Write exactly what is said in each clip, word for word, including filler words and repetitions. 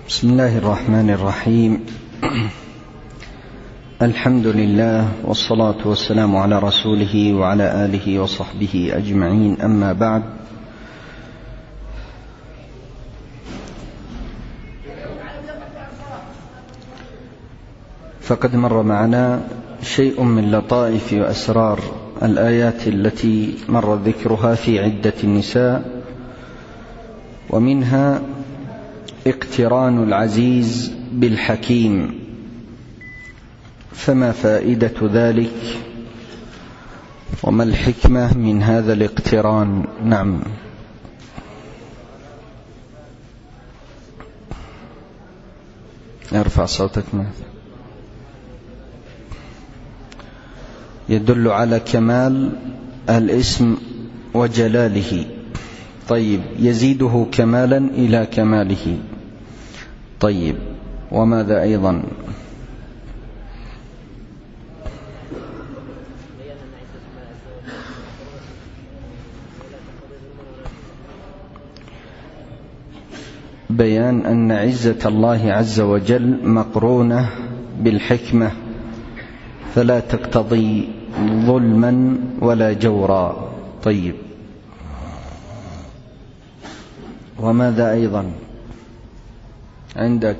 بسم الله الرحمن الرحيم. الحمد لله والصلاة والسلام على رسوله وعلى آله وصحبه أجمعين، أما بعد. فقد مر معنا شيء من لطائف وأسرار الآيات التي مر ذكرها في عدة النساء، ومنها اقتران العزيز بالحكيم. فما فائدة ذلك وما الحكمة من هذا الاقتران؟ نعم. ارفع صوتك. ماذا يدل على كمال الاسم وجلاله؟ طيب، يزيده كمالا إلى كماله. طيب، وماذا أيضا؟ بيان أن عزة الله عز وجل مقرونة بالحكمة، فلا تقتضي ظلما ولا جورا. طيب، وماذا أيضا عندك؟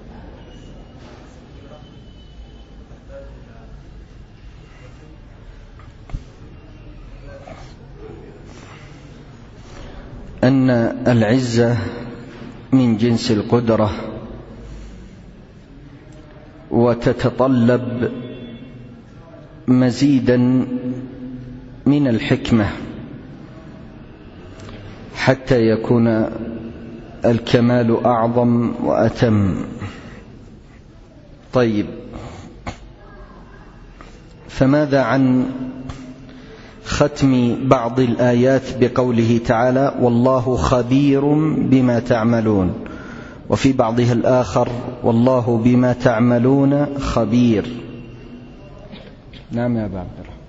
أن العزة من جنس القدرة، وتتطلب مزيدا من الحكمة حتى يكون الكمال أعظم وأتم. طيب، فماذا عن ختم بعض الآيات بقوله تعالى: والله خبير بما تعملون، وفي بعضها الآخر: والله بما تعملون خبير. نعم يا أبا عبد الرحمن.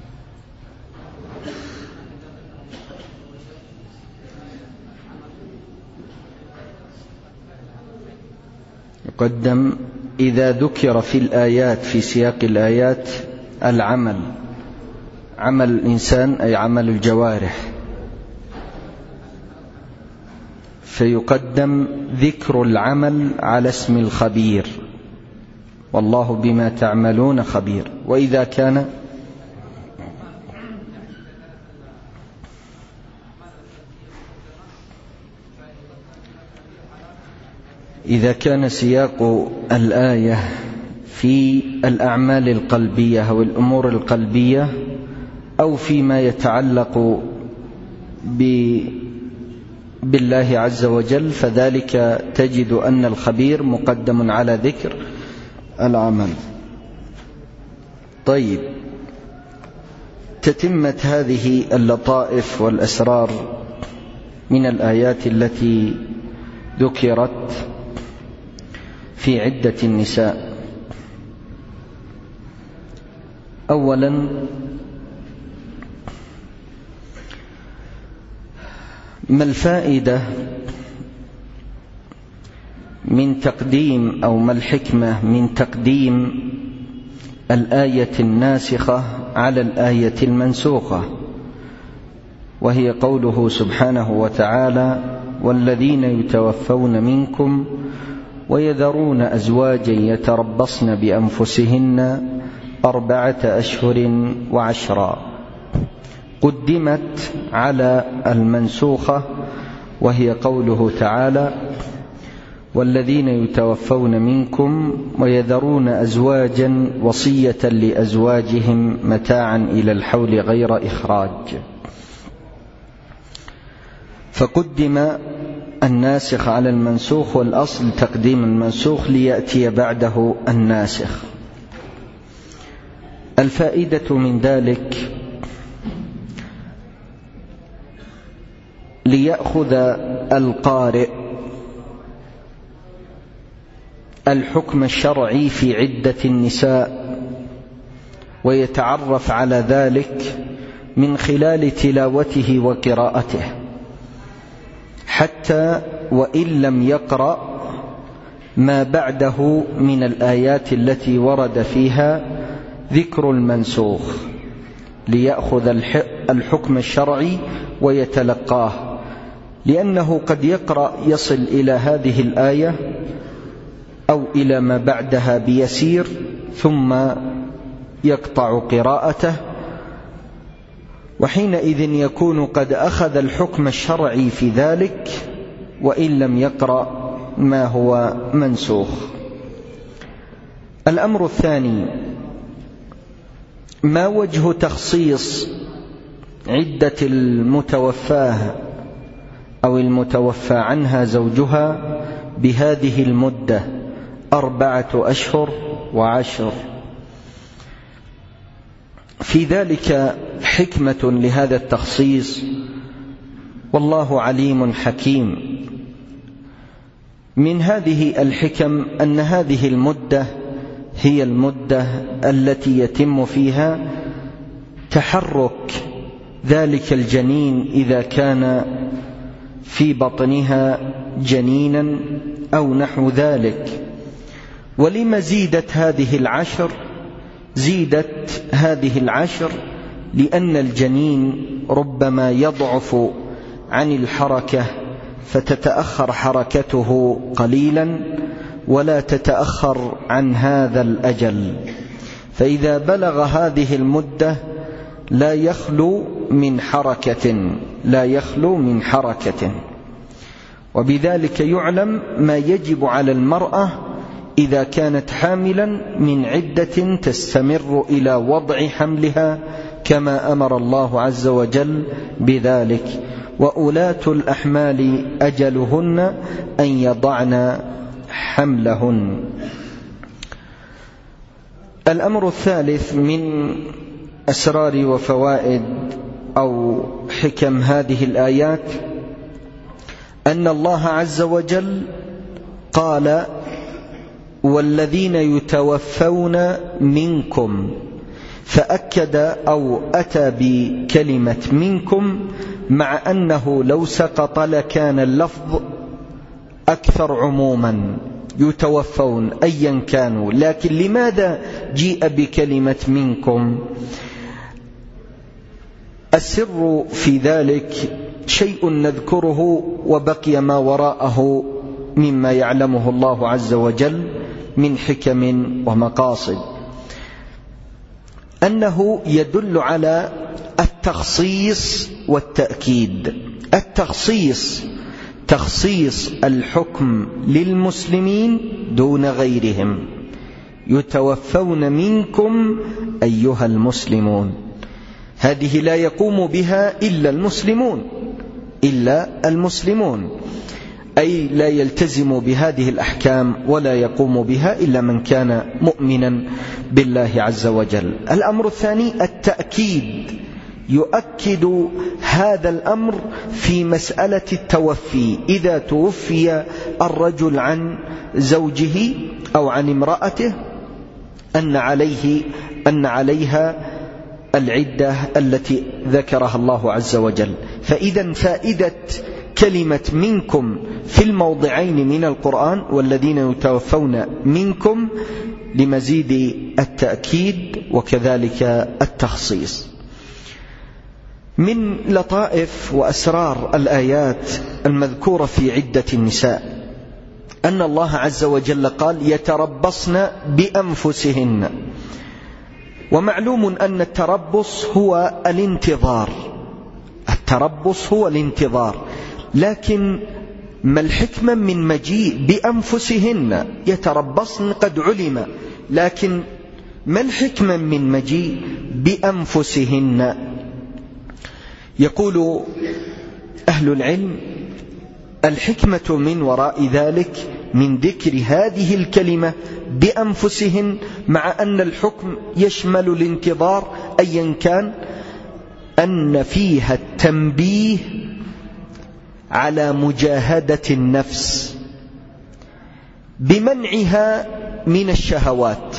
يقدم إذا ذكر في الآيات في سياق الآيات العمل، عمل الإنسان أي عمل الجوارح، فيقدم ذكر العمل على اسم الخبير، والله بما تعملون خبير. وإذا كان إذا كان سياق الآية في الأعمال القلبية أو الأمور القلبية، أو فيما يتعلق بالله عز وجل، فذلك تجد أن الخبير مقدم على ذكر العمل. طيب، تتمة هذه اللطائف والأسرار من الآيات التي ذكرت في عدة النساء. أولا، ما الفائدة من تقديم أو ما الحكمة من تقديم الآية الناسخة على الآية المنسوخة، وهي قوله سبحانه وتعالى: والذين يتوفون منكم ويذرون أزواجا يتربصن بأنفسهن أربعة أشهر وعشرا. قدمت على المنسوخة، وهي قوله تعالى: والذين يتوفون منكم ويذرون أزواجا وصية لأزواجهم متاعا إلى الحول غير إخراج. فقدم الناسخ على المنسوخ، والأصل تقديم المنسوخ ليأتي بعده الناسخ. الفائدة من ذلك: ليأخذ القارئ الحكم الشرعي في عدة النساء، ويتعرف على ذلك من خلال تلاوته وقراءته، حتى وإن لم يقرأ ما بعده من الآيات التي ورد فيها ذكر المنسوخ ليأخذ الحكم الشرعي ويتلقاه، لأنه قد يقرأ يصل إلى هذه الآية أو إلى ما بعدها بيسير ثم يقطع قراءته، وحينئذ يكون قد أخذ الحكم الشرعي في ذلك وإن لم يقرأ ما هو منسوخ. الأمر الثاني: ما وجه تخصيص عدة المتوفاة أو المتوفى عنها زوجها بهذه المدة أربعة أشهر وعشر؟ في ذلك حكمة لهذا التخصيص، والله عليم حكيم. من هذه الحكم أن هذه المدة هي المدة التي يتم فيها تحرك ذلك الجنين إذا كان في بطنها جنينا أو نحو ذلك. ولما زيدت هذه العشر؟ زيدت هذه العشر لأن الجنين ربما يضعف عن الحركة فتتأخر حركته قليلا ولا تتأخر عن هذا الأجل، فإذا بلغ هذه المدة لا يخلو من حركة لا يخلو من حركة وبذلك يعلم ما يجب على المرأة إذا كانت حاملا من عدة تستمر إلى وضع حملها كما أمر الله عز وجل بذلك: وأولاة الأحمال أجلهن أن يضعن حملهن. الأمر الثالث من أسرار وفوائد أو حكم هذه الآيات أن الله عز وجل قال: والذين يتوفون منكم، فأكد أو أتى بكلمة منكم، مع أنه لو سقط لكان اللفظ أكثر عموما، يتوفون أيا كانوا، لكن لماذا جيء بكلمة منكم؟ السر في ذلك شيء نذكره وبقي ما وراءه مما يعلمه الله عز وجل من حكم ومقاصد، أنه يدل على التخصيص والتأكيد. التخصيص تخصيص الحكم للمسلمين دون غيرهم: يتوفون منكم أيها المسلمون. هذه لا يقوم بها إلا المسلمون إلا المسلمون أي لا يلتزم بهذه الأحكام ولا يقوم بها إلا من كان مؤمنا بالله عز وجل. الأمر الثاني التأكيد، يؤكد هذا الأمر في مسألة التوفي. إذا توفي الرجل عن زوجه أو عن امرأته أن عليه أن عليها العدة التي ذكرها الله عز وجل. فإذا فائدة كلمة منكم في الموضعين من القرآن: والذين يتوفون منكم، لمزيد التأكيد وكذلك التخصيص. من لطائف وأسرار الآيات المذكورة في عدة النساء أن الله عز وجل قال: يتربصن بأنفسهن. ومعلوم أن التربص هو الانتظار، التربص هو الانتظار، لكن ما الحكمة من مجيء بأنفسهن؟ يتربصن قد علم، لكن ما الحكمة من مجيء بأنفسهن؟ يقول أهل العلم: الحكمة من وراء ذلك من ذكر هذه الكلمة بأنفسهن، مع أن الحكم يشمل الانتظار أيا كان، أن فيها التنبيه على مجاهدة النفس بمنعها من الشهوات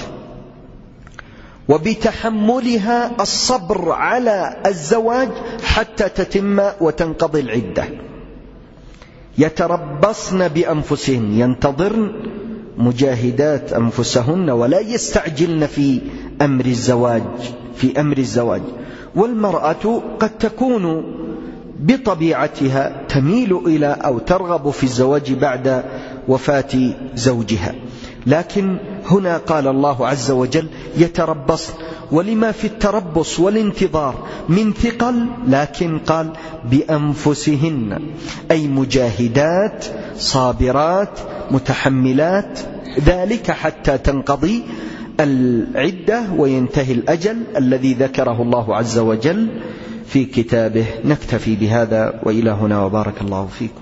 وبتحملها الصبر على الزواج حتى تتم وتنقضي العدة. يتربصن بأنفسهن، ينتظرن مجاهدات أنفسهن ولا يستعجلن في أمر الزواج في أمر الزواج. والمرأة قد تكون بطبيعتها تميل إلى أو ترغب في الزواج بعد وفاة زوجها، لكن هنا قال الله عز وجل يتربصن، ولما في التربص والانتظار من ثقل، لكن قال بأنفسهن، أي مجاهدات صابرات متحملات، ذلك حتى تنقضي العدة وينتهي الأجل الذي ذكره الله عز وجل في كتابه. نكتفي بهذا وإلى هنا، وبارك الله فيكم.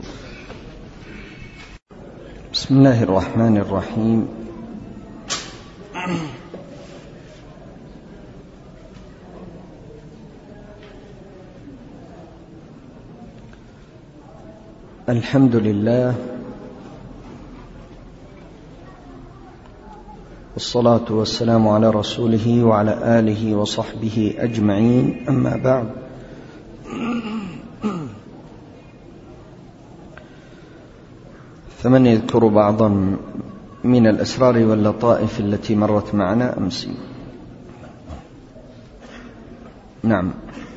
بسم الله الرحمن الرحيم. الحمد لله والصلاة والسلام على رسوله وعلى آله وصحبه أجمعين، أما بعد، فمن يذكر بعضا من الأسرار واللطائف التي مرت معنا أمس؟ نعم.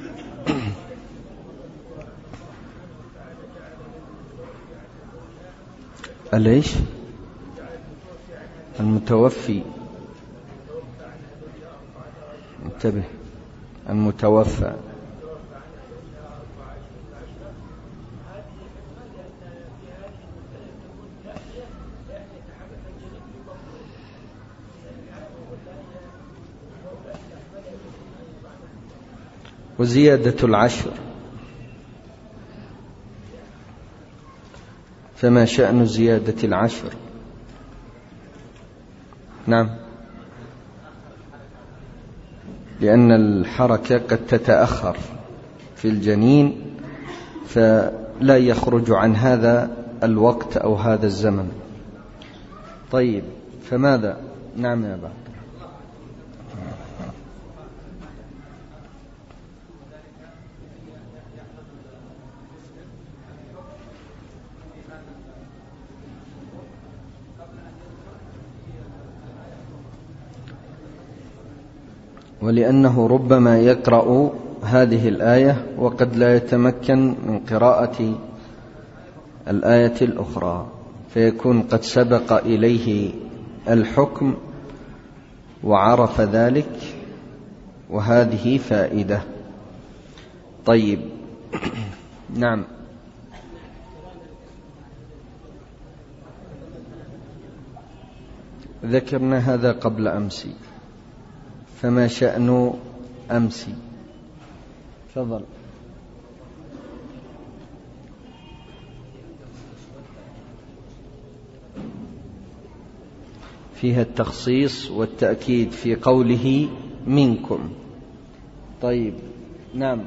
أليش المتوفي، انتبه، المتوفى وزيادة العشر، فما شأن زيادة العشر؟ نعم، لأن الحركة قد تتأخر في الجنين فلا يخرج عن هذا الوقت أو هذا الزمن. طيب، فماذا؟ نعم يا بعض. ولأنه ربما يقرأ هذه الآية وقد لا يتمكن من قراءة الآية الأخرى، فيكون قد سبق إليه الحكم وعرف ذلك، وهذه فائدة. طيب، نعم. ذكرنا هذا قبل أمس، فما شأن أمس؟ تفضل. فيها التخصيص والتأكيد في قوله منكم. طيب، نعم.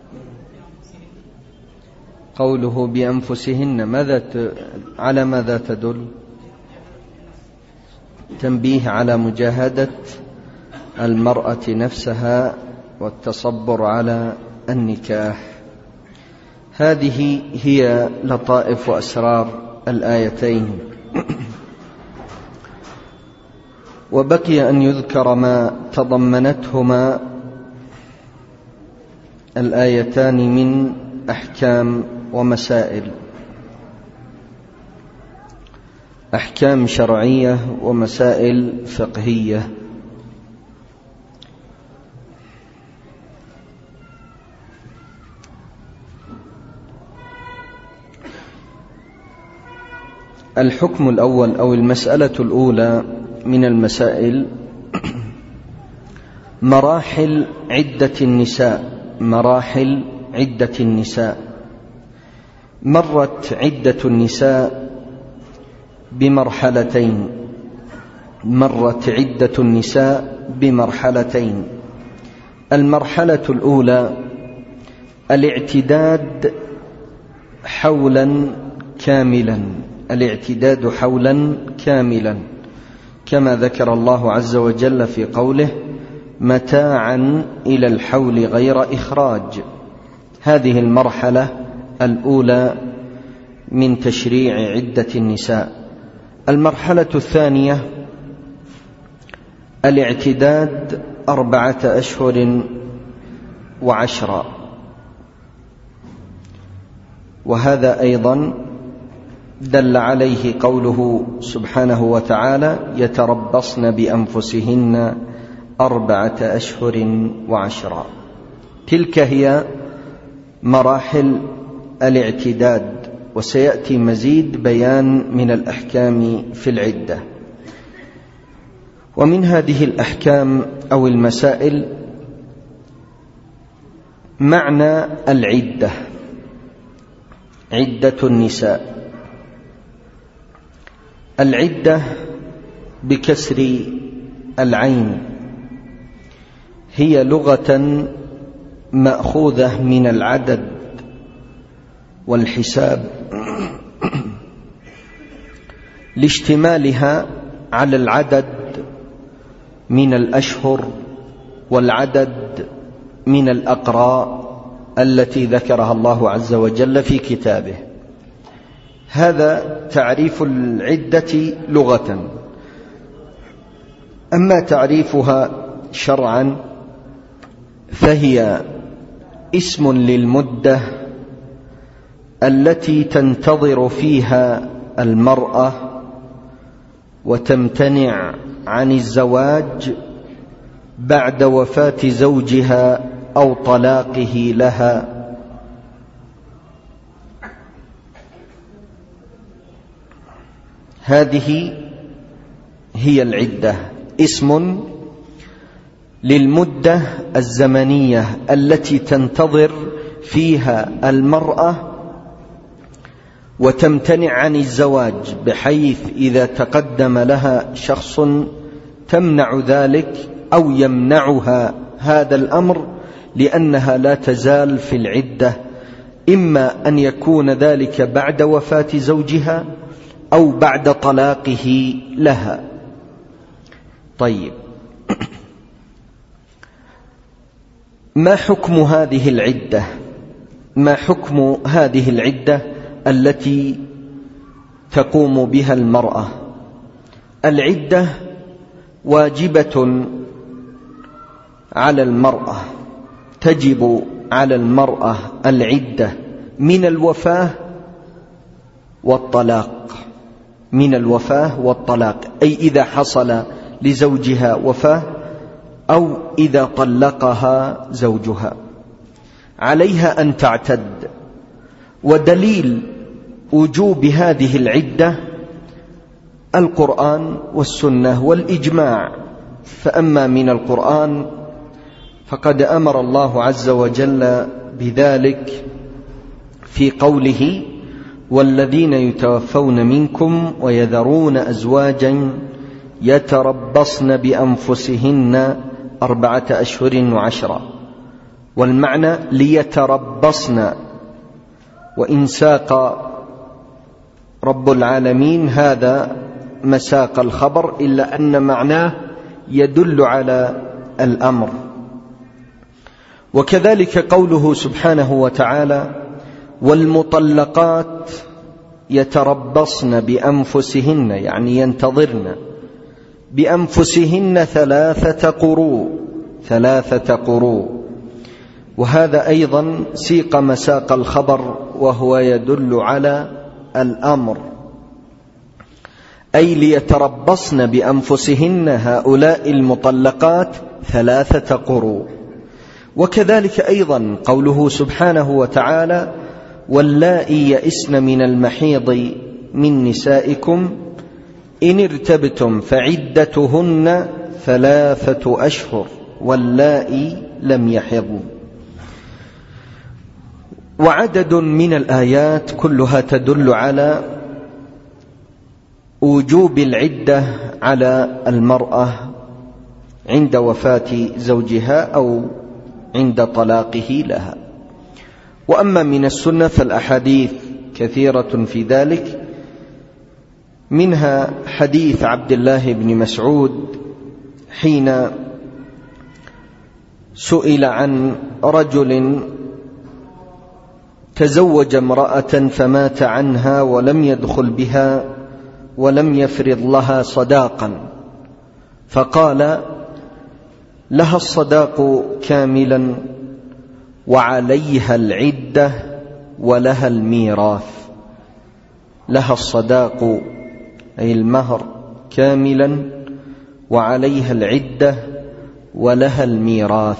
قوله بأنفسهن ماذا ت... على ماذا تدل؟ تنبيه على مجاهدة المرأة نفسها والتصبر على النكاح. هذه هي لطائف وأسرار الآيتين. وبقي أن يذكر ما تضمنتهما الآيتان من أحكام ومسائل، أحكام شرعية ومسائل فقهية. الحكم الأول أو المسألة الأولى من المسائل مراحل عدة النساء. مراحل عدة النساء. مرت عدة النساء بمرحلتين. مرت عدة النساء بمرحلتين. المرحلة الأولى الاعتداد حولا كاملا. الاعتداد حولا كاملا كما ذكر الله عز وجل في قوله متاعا إلى الحول غير إخراج. هذه المرحلة الأولى من تشريع عدة النساء. المرحلة الثانية الاعتداد أربعة أشهر وعشرة، وهذا أيضا دل عليه قوله سبحانه وتعالى يتربصن بأنفسهن أربعة أشهر وعشرة. تلك هي مراحل الاعتداد، وسيأتي مزيد بيان من الأحكام في العدة. ومن هذه الأحكام أو المسائل معنى العدة، عدة النساء. العدة بكسر العين هي لغة مأخوذة من العدد والحساب لاشتمالها على العدد من الأشهر والعدد من الأقراء التي ذكرها الله عز وجل في كتابه. هذا تعريف العدة لغة. أما تعريفها شرعا فهي اسم للمدة التي تنتظر فيها المرأة وتمتنع عن الزواج بعد وفاة زوجها أو طلاقه لها، هذه هي العدة، اسم للمدة الزمنية التي تنتظر فيها المرأة وتمتنع عن الزواج، بحيث إذا تقدم لها شخص تمنع ذلك أو يمنعها هذا الأمر لأنها لا تزال في العدة، إما أن يكون ذلك بعد وفاة زوجها أو بعد طلاقه لها. طيب، ما حكم هذه العدة؟ ما حكم هذه العدة التي تقوم بها المرأة؟ العدة واجبة على المرأة، تجب على المرأة العدة من الوفاة والطلاق، من الوفاة والطلاق، أي إذا حصل لزوجها وفاة أو إذا طلقها زوجها عليها أن تعتد. ودليل وجوب هذه العدة القرآن والسنة والإجماع. فأما من القرآن فقد أمر الله عز وجل بذلك في قوله والذين يتوفون منكم ويذرون أزواجا يتربصن بأنفسهن أربعة أشهر وعشرة، والمعنى ليتربصن، وإن ساق رب العالمين هذا مساق الخبر إلا أن معناه يدل على الأمر. وكذلك قوله سبحانه وتعالى والمطلقات يتربصن بأنفسهن، يعني ينتظرن بأنفسهن ثلاثة قروء، ثلاثة قروء، وهذا أيضا سيق مساق الخبر وهو يدل على الأمر، أي ليتربصن بأنفسهن هؤلاء المطلقات ثلاثة قروء. وكذلك أيضا قوله سبحانه وتعالى واللائي يئسن من المحيض من نسائكم إن ارتبتم فعدتهن ثلاثة أشهر واللائي لم يحضن. وعدد من الآيات كلها تدل على وجوب العدة على المرأة عند وفاة زوجها أو عند طلاقه لها. وأما من السنة فالأحاديث كثيرة في ذلك، منها حديث عبد الله بن مسعود حين سئل عن رجل تزوج امرأة فمات عنها ولم يدخل بها ولم يفرض لها صداقا، فقال: لها الصداق كاملا وعليها العدة ولها الميراث. لها الصداق أي المهر كاملا وعليها العدة ولها الميراث.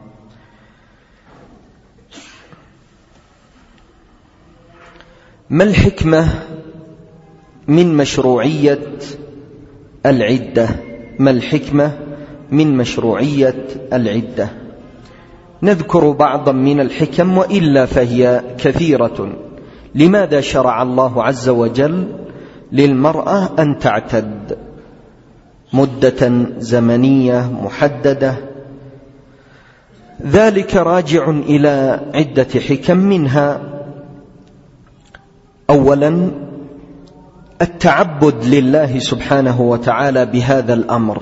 ما الحكمة من مشروعية العدة؟ ما الحكمة من مشروعية العدة؟ نذكر بعضا من الحكم وإلا فهي كثيرة. لماذا شرع الله عز وجل للمرأة أن تعتد مدة زمنية محددة؟ ذلك راجع إلى عدة حكم، منها أولا التعبد لله سبحانه وتعالى بهذا الأمر،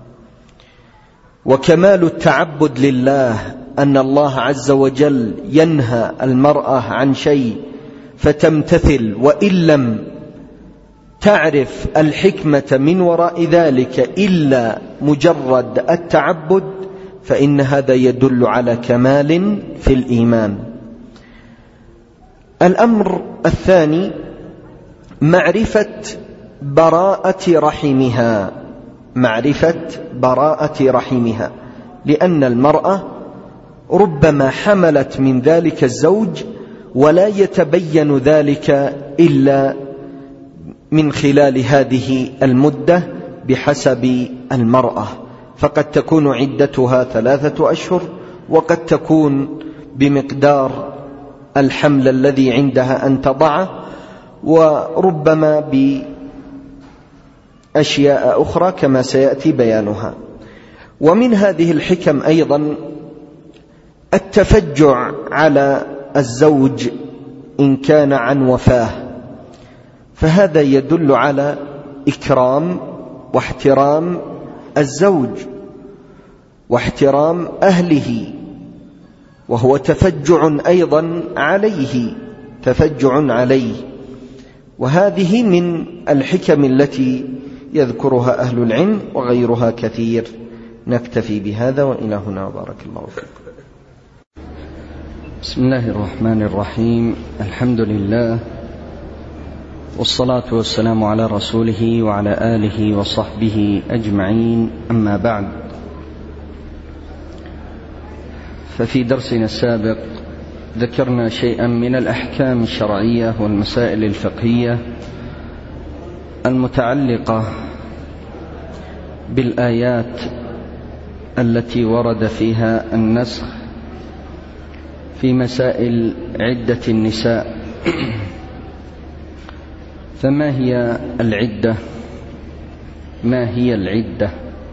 وكمال التعبد لله أن الله عز وجل ينهى المرأة عن شيء فتمتثل، وإن لم تعرف الحكمة من وراء ذلك إلا مجرد التعبد، فإن هذا يدل على كمال في الإيمان. الأمر الثاني معرفة براءة رحمها، معرفة براءة رحمها، لأن المرأة ربما حملت من ذلك الزوج ولا يتبين ذلك إلا من خلال هذه المدة بحسب المرأة، فقد تكون عدتها ثلاثة أشهر، وقد تكون بمقدار الحمل الذي عندها أن تضعه، وربما بأشياء أخرى كما سيأتي بيانها. ومن هذه الحكم أيضا التفجع على الزوج إن كان عن وفاة، فهذا يدل على إكرام واحترام الزوج واحترام أهله، وهو تفجع أيضا عليه، تفجع عليه. وهذه من الحكم التي يذكرها أهل العلم، وغيرها كثير. نكتفي بهذا وإلى هنا، بارك الله فيكم. بسم الله الرحمن الرحيم. الحمد لله، والصلاة والسلام على رسوله وعلى آله وصحبه أجمعين، أما بعد. ففي درسنا السابق ذكرنا شيئا من الأحكام الشرعية والمسائل الفقهية المتعلقة بالآيات التي ورد فيها النسخ في مسائل عدة النساء. فما هي العدة؟ ما هي العدة؟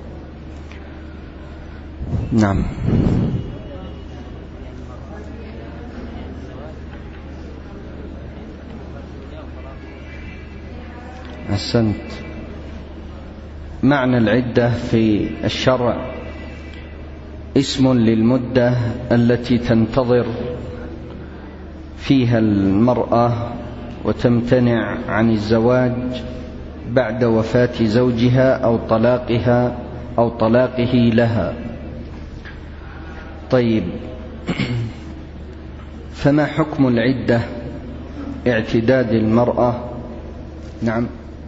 نعم. أحسنت. معنى العدة في الشرع اسم للمدة التي تنتظر فيها المرأة وتمتنع عن الزواج بعد وفاة زوجها أو طلاقها أو طلاقه لها. طيب، فما حكم العدة؟ اعتداد المرأة. نعم.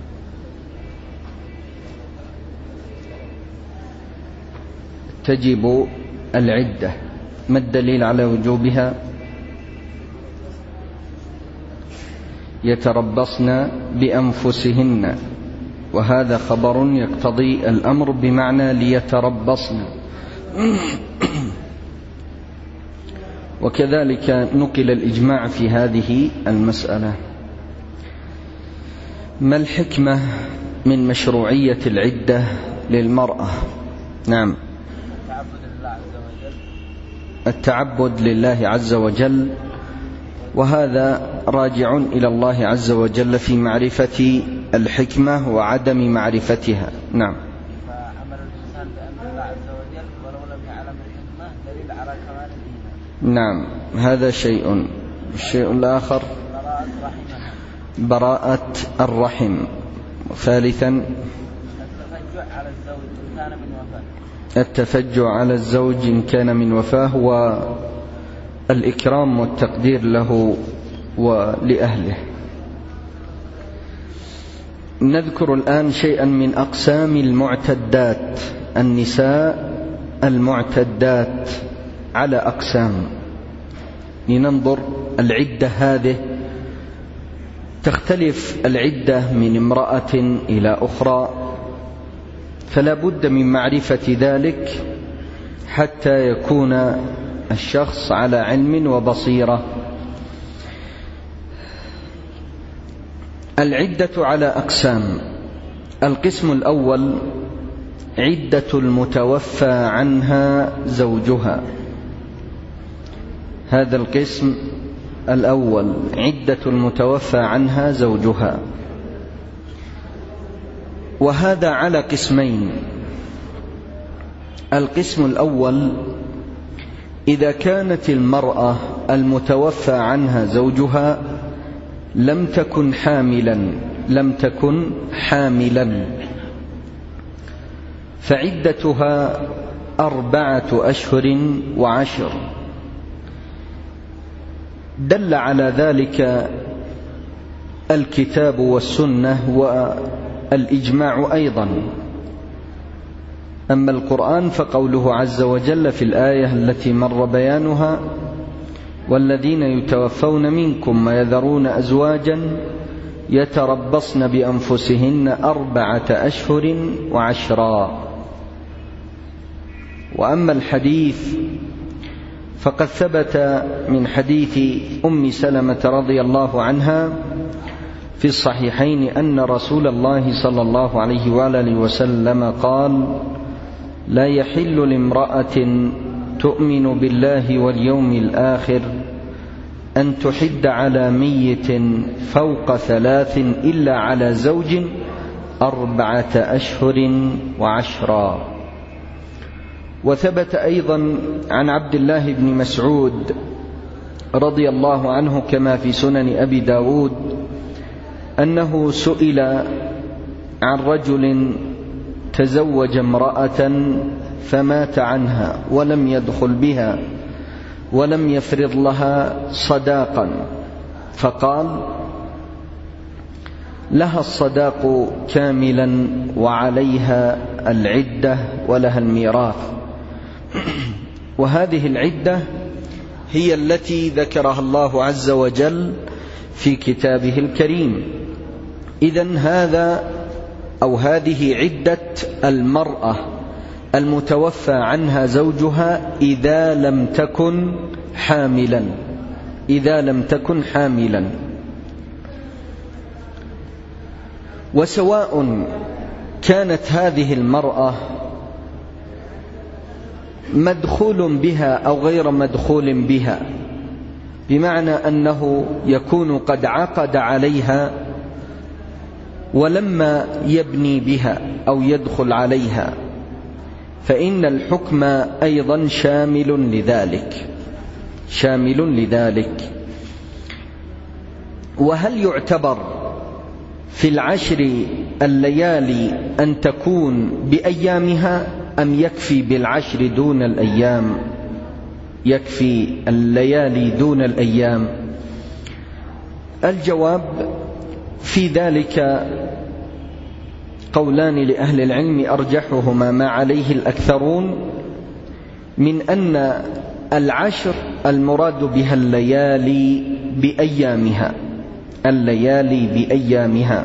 تجب العدة. ما الدليل على وجوبها؟ يتربصن بأنفسهن، وهذا خبر يقتضي الأمر بمعنى ليتربصن. وكذلك نقل الإجماع في هذه المسألة. ما الحكمة من مشروعية العدة للمرأة؟ نعم. التعبد لله عز وجل، وهذا راجع إلى الله عز وجل في معرفة الحكمة وعدم معرفتها. نعم. فعمل الإنسان بأمر الله عز وجل ولو لم يعلم الحكمة دليل على كمال الإيمان. نعم، هذا شيء. الشيء الآخر براءة الرحم. ثالثا التفجع على الزوج إن كان من وفاة. التفجع على الزوج إن كان من وفاة، والإكرام والتقدير له ولأهله. نذكر الآن شيئا من أقسام المعتدات. النساء المعتدات على أقسام. لننظر العدة هذه تختلف العدة من امرأة إلى أخرى، فلا بد من معرفة ذلك حتى يكون الشخص على علم وبصيرة. العدة على أقسام. القسم الأول عدة المتوفى عنها زوجها. هذا القسم الأول عدة المتوفى عنها زوجها، وهذا على قسمين. القسم الأول إذا كانت المرأة المتوفى عنها زوجها لم تكن حاملا لم تكن حاملا فعدتها أربعة أشهر وعشر. دل على ذلك الكتاب والسنة والإجماع أيضا. أما القرآن فقوله عز وجل في الآية التي مر بيانها: والذين يتوفون منكم ويذرون أزواجا يتربصن بأنفسهن أربعة أشهر وعشرا. وأما الحديث فقد ثبت من حديث أم سلمة رضي الله عنها في الصحيحين أن رسول الله صلى الله عليه وآله وسلم قال: لا يحل لامرأة تؤمن بالله واليوم الآخر أن تحد على ميت فوق ثلاث إلا على زوج أربعة أشهر وعشرا. وثبت أيضا عن عبد الله بن مسعود رضي الله عنه كما في سنن أبي داود أنه سئل عن رجل تزوج امرأة فمات عنها ولم يدخل بها ولم يفرض لها صداقا، فقال: لها الصداق كاملا وعليها العدة ولها الميراث. وهذه العدة هي التي ذكرها الله عز وجل في كتابه الكريم. إذن هذا أو هذه عدة المرأة المتوفى عنها زوجها إذا لم تكن حاملا إذا لم تكن حاملا وسواء كانت هذه المرأة مدخول بها أو غير مدخول بها، بمعنى أنه يكون قد عقد عليها ولما يبني بها أو يدخل عليها، فإن الحكم أيضا شامل لذلك شامل لذلك. وهل يعتبر في العشر الليالي أن تكون بأيامها أم يكفي بالعشر دون الأيام؟ يكفي الليالي دون الأيام. الجواب في ذلك قولان لأهل العلم أرجحهما ما عليه الأكثرون من أن العشر المراد بها الليالي بأيامها الليالي بأيامها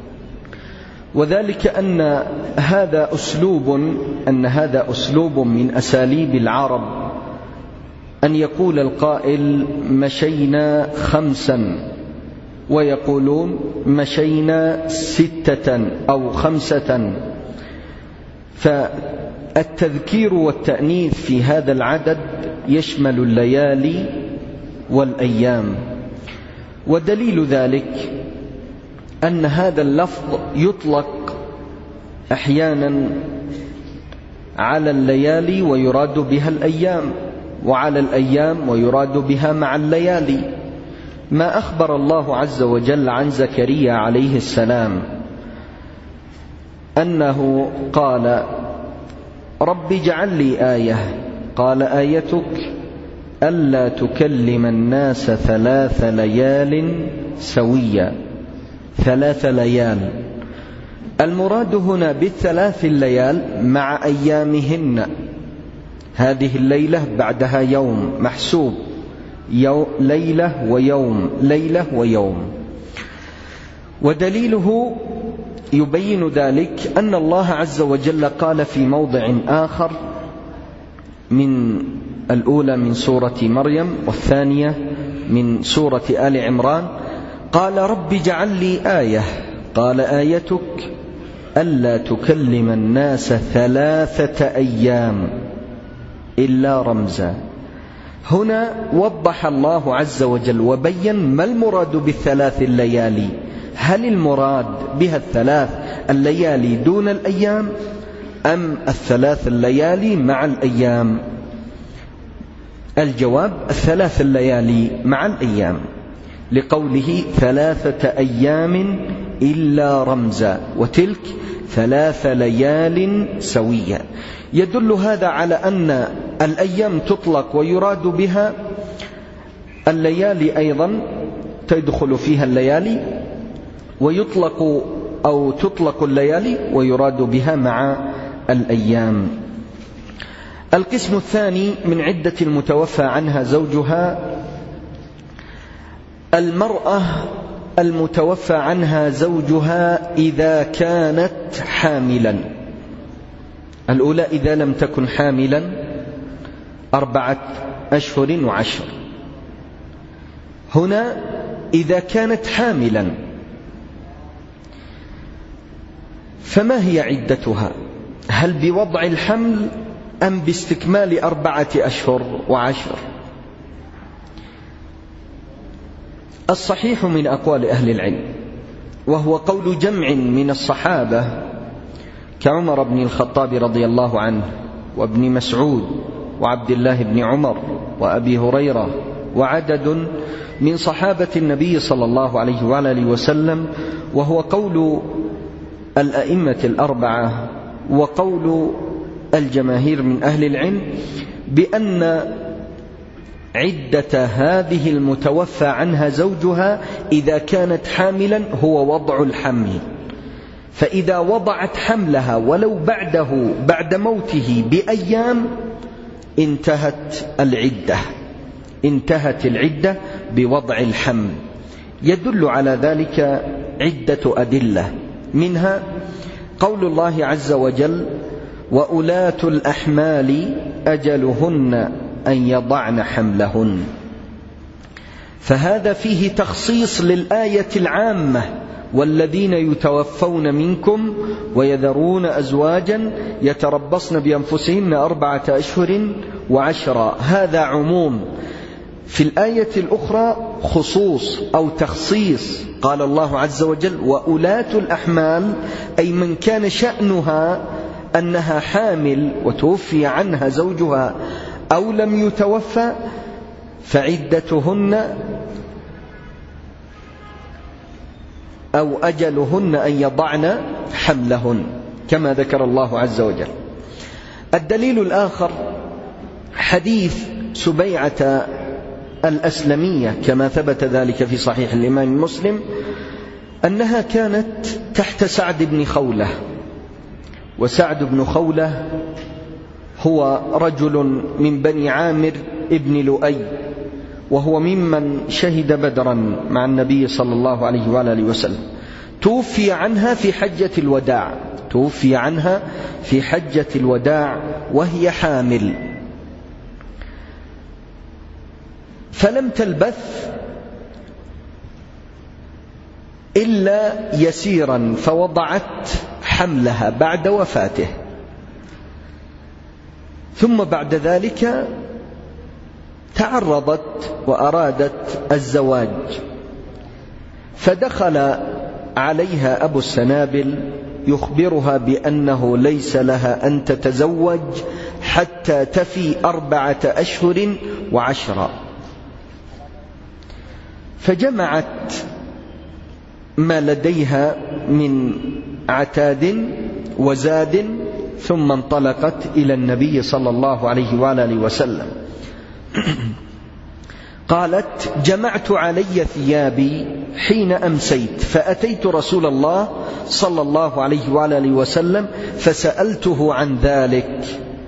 وذلك أن هذا أسلوب أن هذا أسلوب من أساليب العرب، أن يقول القائل: مشينا خمسا، ويقولون: مشينا ستة أو خمسة. فالتذكير والتأنيث في هذا العدد يشمل الليالي والأيام. ودليل ذلك أن هذا اللفظ يطلق أحيانا على الليالي ويراد بها الأيام، وعلى الأيام ويراد بها مع الليالي، ما أخبر الله عز وجل عن زكريا عليه السلام أنه قال رب اجعل لي آية، قال آيتك ألا تكلم الناس ثلاث ليال سويا. ثلاث ليال، المراد هنا بالثلاث الليال مع أيامهن، هذه الليلة بعدها يوم محسوب، يوم ليلة ويوم، ليلة ويوم. ودليله يبين ذلك أن الله عز وجل قال في موضع آخر من الأولى من سورة مريم والثانية من سورة آل عمران، قال رب اجعل لي آية، قال آيتك ألا تكلم الناس ثلاثة أيام إلا رمزا. هنا وضح الله عز وجل وبين ما المراد بالثلاث الليالي، هل المراد بها الثلاث الليالي دون الأيام أم الثلاث الليالي مع الأيام؟ الجواب الثلاث الليالي مع الأيام، لقوله ثلاثة أيام إلا رمزا وتلك ثلاث ليال سوية. يدل هذا على أن الأيام تطلق ويراد بها الليالي أيضا، تدخل فيها الليالي، ويطلق أو تطلق الليالي ويراد بها مع الأيام. القسم الثاني من عدة المتوفى عنها زوجها المرأة المتوفى عنها زوجها إذا كانت حاملا. الأولى إذا لم تكن حاملا أربعة أشهر وعشر، هنا إذا كانت حاملا فما هي عدتها؟ هل بوضع الحمل أم باستكمال أربعة أشهر وعشر؟ الصحيح من أقوال أهل العلم، وهو قول جمع من الصحابة كعمر بن الخطاب رضي الله عنه وابن مسعود وعبد الله بن عمر وأبي هريرة وعدد من صحابة النبي صلى الله عليه وآله وسلم، وهو قول الأئمة الأربعة وقول الجماهير من أهل العلم بأن عدة هذه المتوفى عنها زوجها إذا كانت حاملا هو وضع الحمل، فإذا وضعت حملها ولو بعده بعد موته بأيام انتهت العدة، انتهت العدة بوضع الحمل. يدل على ذلك عدة أدلة، منها قول الله عز وجل وأولاة الأحمال أجلهن أن يضعن حملهن، فهذا فيه تخصيص للآية العامة والذين يتوفون منكم ويذرون أزواجا يتربصن بأنفسهن أربعة أشهر وعشرا، هذا عموم. في الآية الأخرى خصوص أو تخصيص، قال الله عز وجل وأولاة الأحمال، أي من كان شأنها أنها حامل وتوفي عنها زوجها أو لم يتوفى فعدتهن أو أجلهن أن يضعن حملهن كما ذكر الله عز وجل. الدليل الآخر حديث سبيعة الأسلمية كما ثبت ذلك في صحيح الإمام مسلم، أنها كانت تحت سعد بن خولة، وسعد بن خولة هو رجل من بني عامر ابن لؤي، وهو ممن شهد بدرا مع النبي صلى الله عليه وآله وسلم. توفي عنها في حجة الوداع، توفي عنها في حجة الوداع وهي حامل، فلم تلبث إلا يسيرا فوضعت حملها بعد وفاته، ثم بعد ذلك تعرضت وأرادت الزواج، فدخل عليها أبو السنابل يخبرها بأنه ليس لها أن تتزوج حتى تفي أربعة أشهر وعشرة، فجمعت ما لديها من عتاد وزاد ثم انطلقت إلى النبي صلى الله عليه وآله وسلم. قالت: جمعت علي ثيابي حين أمسيت فأتيت رسول الله صلى الله عليه وآله وسلم فسألته عن ذلك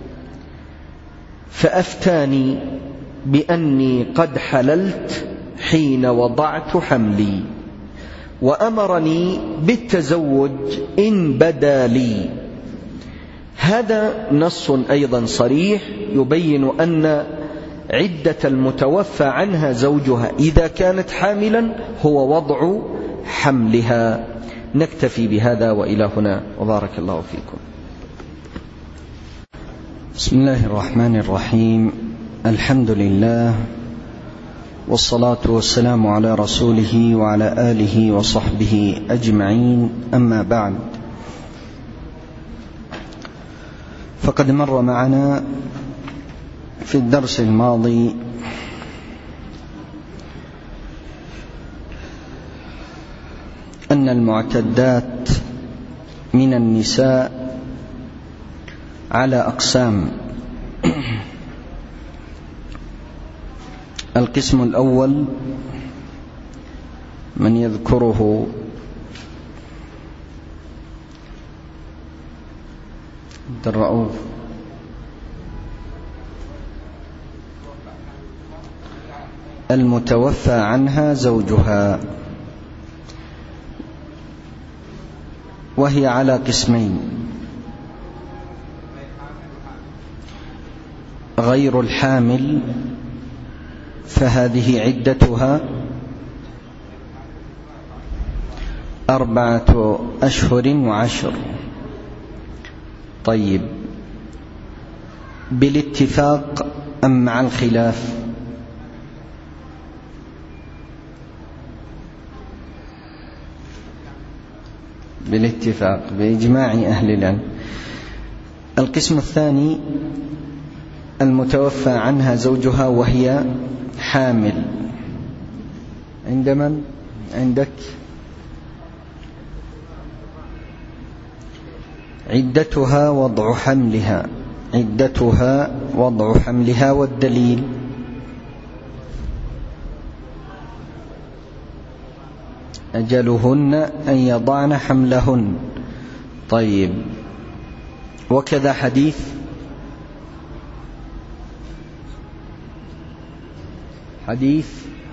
فأفتاني بأني قد حللت حين وضعت حملي، وأمرني بالتزوج إن بدا لي. هذا نص أيضا صريح يبين أن عدة المتوفى عنها زوجها إذا كانت حاملا هو وضع حملها. نكتفي بهذا وإلى هنا، وبارك الله فيكم. بسم الله الرحمن الرحيم. الحمد لله والصلاة والسلام على رسوله وعلى آله وصحبه أجمعين، أما بعد، فقد مر معنا في الدرس الماضي أن المعتدات من النساء على أقسام. القسم الأول من يذكره عبد الرؤوف، المتوفى عنها زوجها، وهي على قسمين: غير الحامل فهذه عدتها أربعة أشهر وعشر. طيب، بالاتفاق أم مع الخلاف؟ بالاتفاق بإجماع أهل العلم. القسم الثاني المتوفى عنها زوجها وهي حامل. عند من؟ عندك؟ عدتها وضع حملها، عدتها وضع حملها. والدليل أجلهن أن يضعن حملهن. طيب، وكذا حديث حديث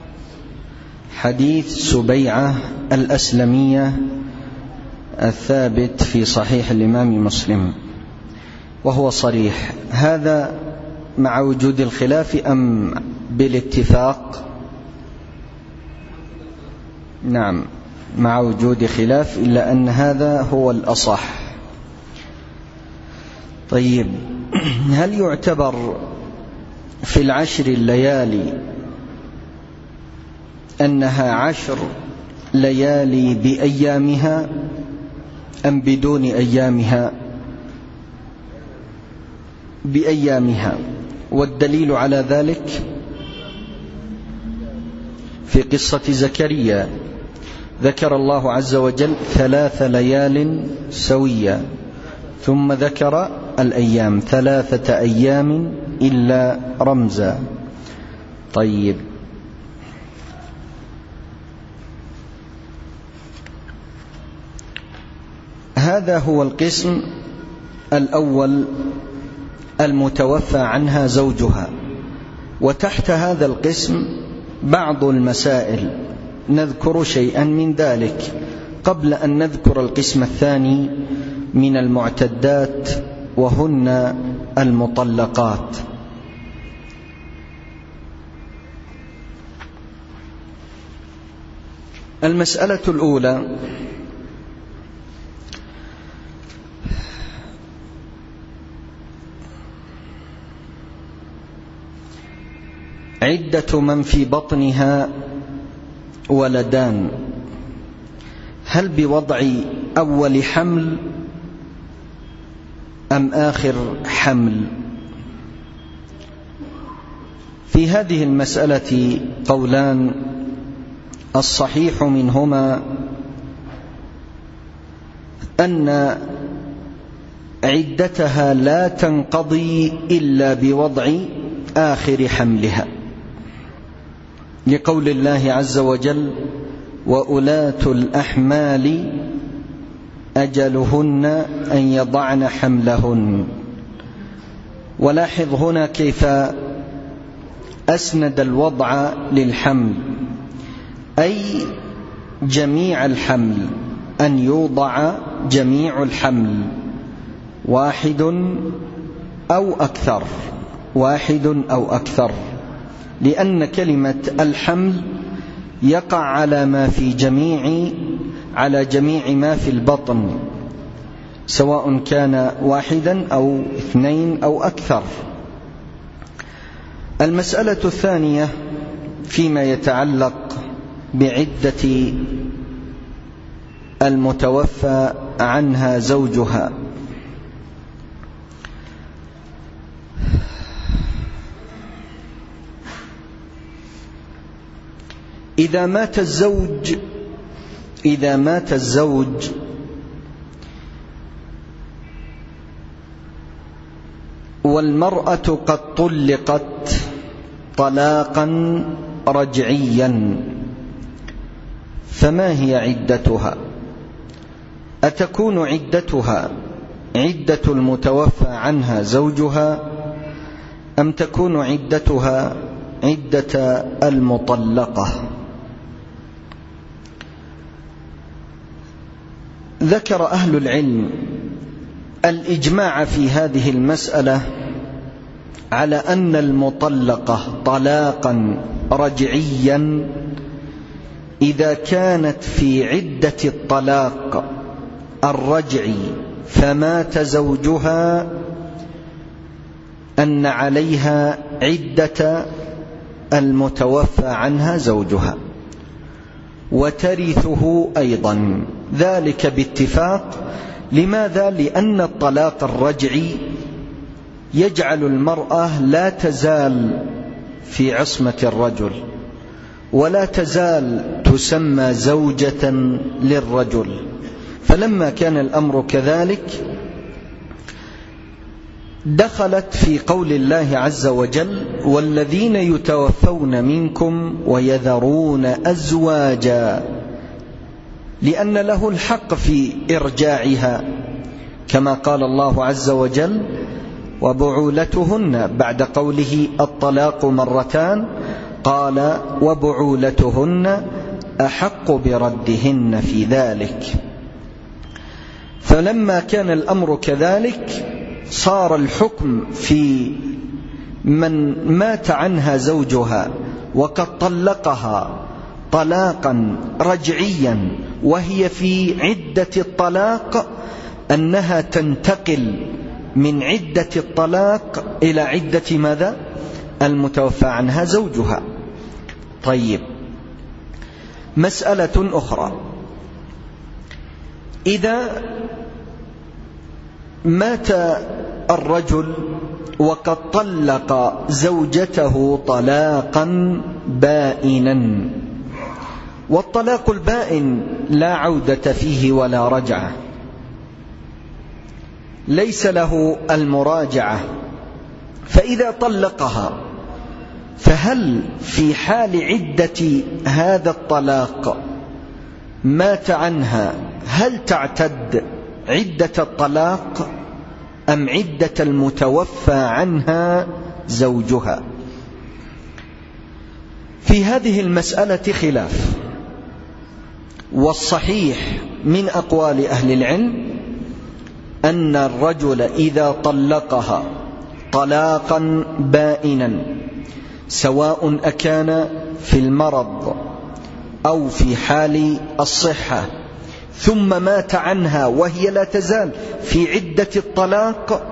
حديث سبيعة الأسلمية الثابت في صحيح الإمام مسلم، وهو صريح. هذا مع وجود الخلاف أم بالاتفاق؟ نعم، مع وجود خلاف، إلا أن هذا هو الأصح. طيب، هل يعتبر في العشر الليالي أنها عشر ليالي بأيامها أم بدون أيامها؟ بأيامها. والدليل على ذلك في قصة زكريا، ذكر الله عز وجل ثلاث ليال سوية، ثم ذكر الأيام ثلاثة أيام إلا رمزا. طيب، هذا هو القسم الأول، المتوفى عنها زوجها. وتحت هذا القسم بعض المسائل، نذكر شيئا من ذلك قبل أن نذكر القسم الثاني من المعتدات، وهن المطلقات. المسألة الأولى: عدة من في بطنها ولدان، هل بوضع أول حمل أم آخر حمل؟ في هذه المسألة قولان، الصحيح منهما أن عدتها لا تنقضي إلا بوضع آخر حملها، لقول الله عز وجل: وأولاة الأحمال أجلهن أن يضعن حملهن. ولاحظ هنا كيف أسند الوضع للحمل، أي جميع الحمل، أن يوضع جميع الحمل، واحد أو أكثر، واحد أو أكثر، لأن كلمة الحمل يقع على ما في جميع على جميع ما في البطن، سواء كان واحدا أو اثنين أو أكثر. المسألة الثانية فيما يتعلق بعدة المتوفى عنها زوجها. إذا مات الزوج إذا مات الزوج والمرأة قد طلقت طلاقا رجعيا، فما هي عدتها؟ أتكون عدتها عدة المتوفى عنها زوجها، أم تكون عدتها عدة المطلقة؟ ذكر أهل العلم الإجماع في هذه المسألة على أن المطلقة طلاقا رجعيا إذا كانت في عدة الطلاق الرجعي فمات زوجها أن عليها عدة المتوفى عنها زوجها، وترثه أيضا، ذلك باتفاق. لماذا؟ لأن الطلاق الرجعي يجعل المرأة لا تزال في عصمة الرجل، ولا تزال تسمى زوجة للرجل. فلما كان الأمر كذلك دخلت في قول الله عز وجل: والذين يتوفون منكم ويذرون أزواجا، لأن له الحق في إرجاعها، كما قال الله عز وجل: وبعولتهن، بعد قوله الطلاق مرتان قال: وبعولتهن أحق بردهن في ذلك. فلما كان الأمر كذلك صار الحكم في من مات عنها زوجها وقد طلقها طلاقا رجعيا وهي في عدة الطلاق أنها تنتقل من عدة الطلاق إلى عدة ماذا؟ المتوفى عنها زوجها. طيب، مسألة أخرى: إذا مات الرجل وقد طلق زوجته طلاقا بائنا، والطلاق البائن لا عودة فيه ولا رجعة، ليس له المراجعة، فإذا طلقها فهل في حال عدة هذا الطلاق مات عنها هل تعتد عدة الطلاق أم عدة المتوفى عنها زوجها؟ في هذه المسألة خلاف، والصحيح من أقوال أهل العلم أن الرجل إذا طلقها طلاقا بائنا، سواء أكان في المرض أو في حال الصحة، ثم مات عنها وهي لا تزال في عدة الطلاق،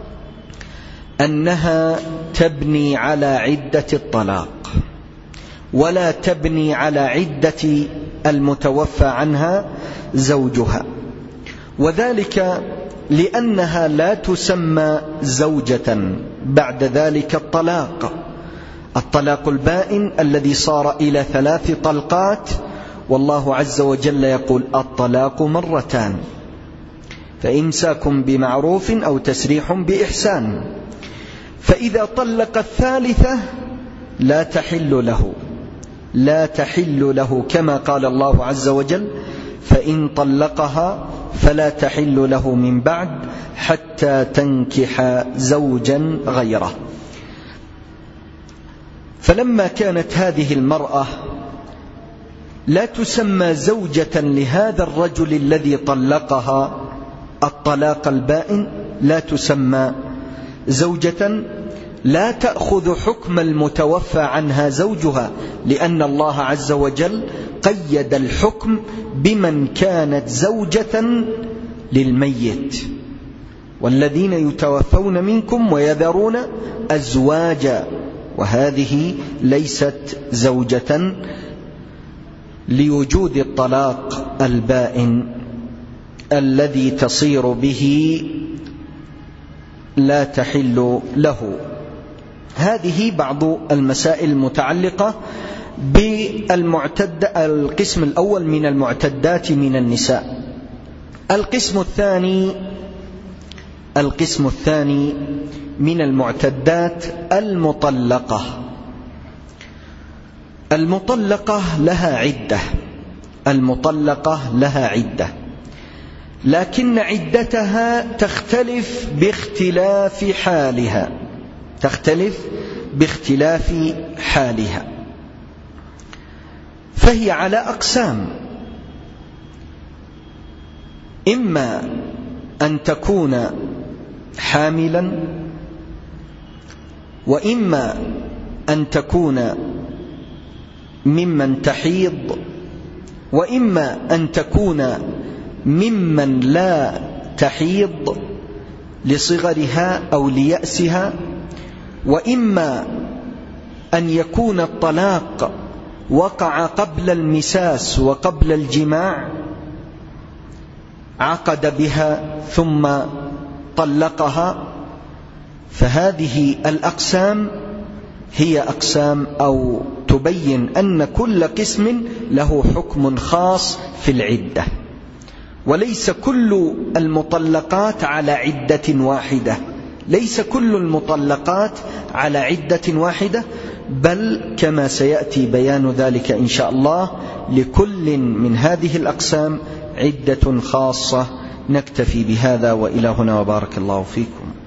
أنها تبني على عدة الطلاق ولا تبني على عدة المتوفى عنها زوجها، وذلك لأنها لا تسمى زوجة بعد ذلك الطلاق. الطلاق البائن الذي صار إلى ثلاث طلقات، والله عز وجل يقول: الطلاق مرتان. فإمساك بمعروف أو تسريح بإحسان. فإذا طلق الثالثة لا تحل له لا تحل له كما قال الله عز وجل: فإن طلقها فلا تحل له من بعد حتى تنكح زوجا غيره. فلما كانت هذه المرأة لا تسمى زوجة لهذا الرجل الذي طلقها الطلاق البائن، لا تسمى زوجة، لا تأخذ حكم المتوفى عنها زوجها، لأن الله عز وجل قيد الحكم بمن كانت زوجة للميت: والذين يتوفون منكم ويذرون أزواجا، وهذه ليست زوجة لوجود الطلاق البائن الذي تصير به لا تحل له. هذه بعض المسائل المتعلقة بالمعتد القسم الأول من المعتدات من النساء. القسم الثاني القسم الثاني من المعتدات المطلقة. المطلقة لها عدة المطلقة لها عدة لكن عدتها تختلف باختلاف حالها تختلف باختلاف حالها فهي على أقسام: إما أن تكون حاملا، وإما أن تكون ممن تحيض، وإما أن تكون ممن لا تحيض لصغرها أو ليأسها، وإما أن يكون الطلاق وقع قبل المساس وقبل الجماع، عقد بها ثم طلقها. فهذه الأقسام هي أقسام أو تبين أن كل قسم له حكم خاص في العدة، وليس كل المطلقات على عدة واحدة ليس كل المطلقات على عدة واحدة بل كما سيأتي بيان ذلك إن شاء الله لكل من هذه الأقسام عدة خاصة. نكتفي بهذا، وإلى هنا، وبارك الله فيكم.